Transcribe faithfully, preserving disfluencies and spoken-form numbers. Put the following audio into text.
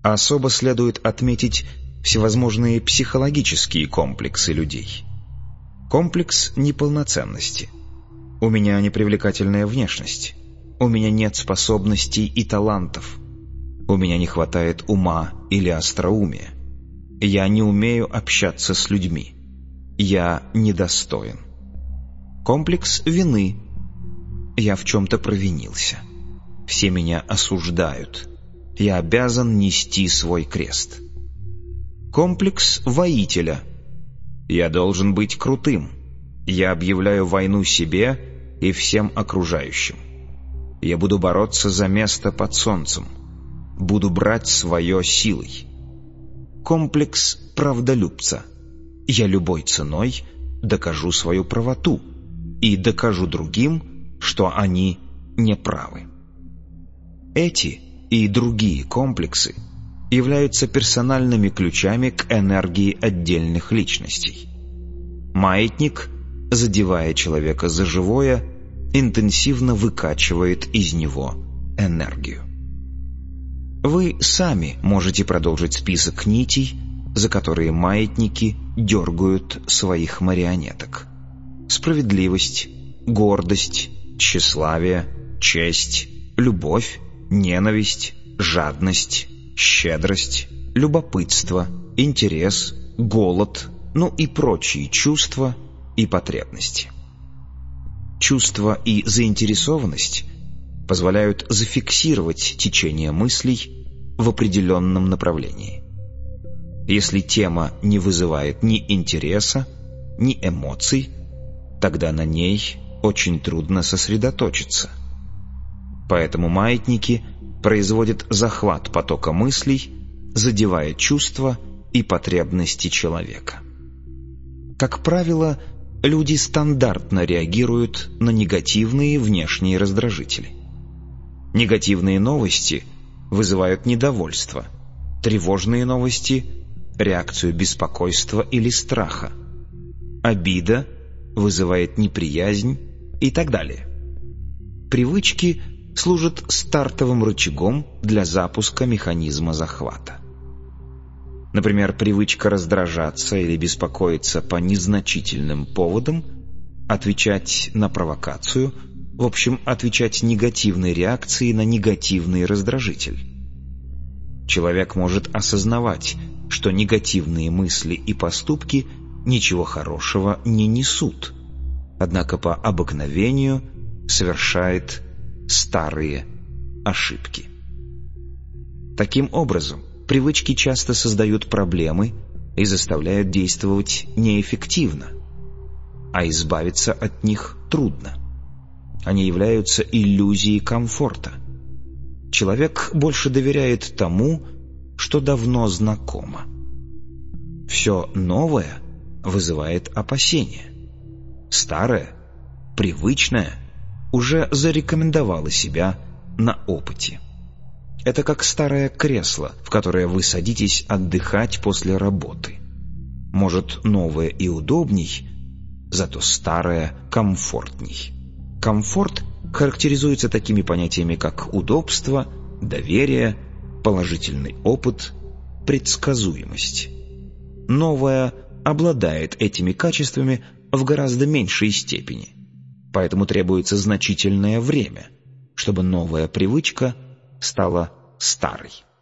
Особо следует отметить всевозможные психологические комплексы людей. Комплекс неполноценности. У меня непривлекательная внешность. У меня нет способностей и талантов. У меня не хватает ума или остроумия. Я не умею общаться с людьми. Я недостоин. Комплекс вины. Я в чем-то провинился. Все меня осуждают. Я обязан нести свой крест. Комплекс воителя. Я должен быть крутым. Я объявляю войну себе и всем окружающим. Я буду бороться за место под солнцем. Буду брать свое силой. Комплекс правдолюбца. Я любой ценой докажу свою правоту и докажу другим, что они неправы. Эти и другие комплексы являются персональными ключами к энергии отдельных личностей. Маятник, задевая человека за живое, интенсивно выкачивает из него энергию. Вы сами можете продолжить список нитей, за которые маятники дергают своих марионеток. Справедливость, гордость, тщеславие, честь, любовь, ненависть, жадность, щедрость, любопытство, интерес, голод, ну и прочие чувства и потребности. Чувство и заинтересованность позволяют зафиксировать течение мыслей в определенном направлении. Если тема не вызывает ни интереса, ни эмоций, тогда на ней очень трудно сосредоточиться. Поэтому маятники производят захват потока мыслей, задевая чувства и потребности человека. Как правило, люди стандартно реагируют на негативные внешние раздражители. Негативные новости вызывают недовольство, тревожные новости – реакцию беспокойства или страха, обида вызывает неприязнь и так далее. Привычки служат стартовым рычагом для запуска механизма захвата. Например, привычка раздражаться или беспокоиться по незначительным поводам, отвечать на провокацию, в общем, отвечать негативной реакцией на негативный раздражитель. Человек может осознавать, что негативные мысли и поступки ничего хорошего не несут, однако по обыкновению совершает старые ошибки. Таким образом, привычки часто создают проблемы и заставляют действовать неэффективно, а избавиться от них трудно. Они являются иллюзией комфорта. Человек больше доверяет тому, что давно знакомо. Все новое вызывает опасения. Старое, привычное уже зарекомендовало себя на опыте. Это как старое кресло, в которое вы садитесь отдыхать после работы. Может, новое и удобней, зато старое комфортней. Комфорт характеризуется такими понятиями, как удобство, доверие, положительный опыт, предсказуемость. Новое обладает этими качествами в гораздо меньшей степени, поэтому требуется значительное время, чтобы новая привычка стала старой.